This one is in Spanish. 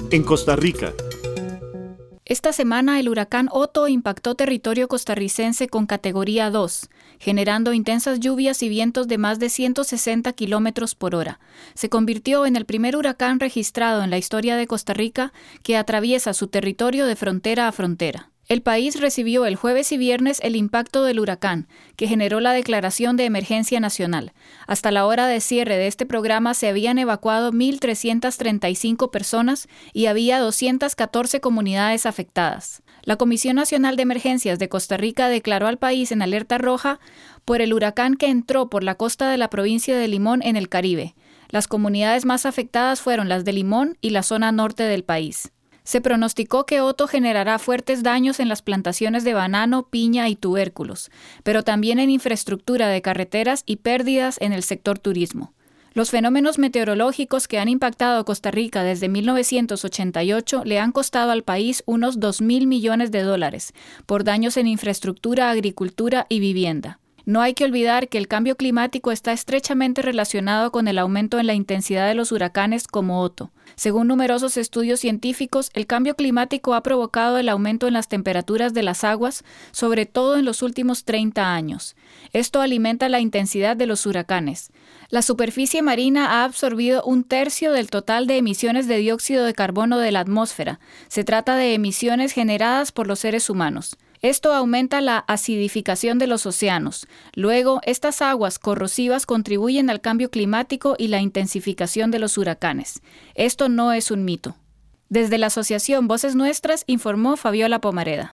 en Costa Rica. Esta semana el huracán Otto impactó territorio costarricense con categoría 2, generando intensas lluvias y vientos de más de 160 kilómetros por hora. Se convirtió en el primer huracán registrado en la historia de Costa Rica que atraviesa su territorio de frontera a frontera. El país recibió el jueves y viernes el impacto del huracán, que generó la declaración de emergencia nacional. Hasta la hora de cierre de este programa se habían evacuado 1.335 personas y había 214 comunidades afectadas. La Comisión Nacional de Emergencias de Costa Rica declaró al país en alerta roja por el huracán que entró por la costa de la provincia de Limón en el Caribe. Las comunidades más afectadas fueron las de Limón y la zona norte del país. Se pronosticó que Otto generará fuertes daños en las plantaciones de banano, piña y tubérculos, pero también en infraestructura de carreteras y pérdidas en el sector turismo. Los fenómenos meteorológicos que han impactado a Costa Rica desde 1988 le han costado al país unos $2.000 millones por daños en infraestructura, agricultura y vivienda. No hay que olvidar que el cambio climático está estrechamente relacionado con el aumento en la intensidad de los huracanes como Otto. Según numerosos estudios científicos, el cambio climático ha provocado el aumento en las temperaturas de las aguas, sobre todo en los últimos 30 años. Esto alimenta la intensidad de los huracanes. La superficie marina ha absorbido 1/3 del total de emisiones de dióxido de carbono de la atmósfera. Se trata de emisiones generadas por los seres humanos. Esto aumenta la acidificación de los océanos. Luego, estas aguas corrosivas contribuyen al cambio climático y la intensificación de los huracanes. Esto no es un mito. Desde la Asociación Voces Nuestras, informó Fabiola Pomareda.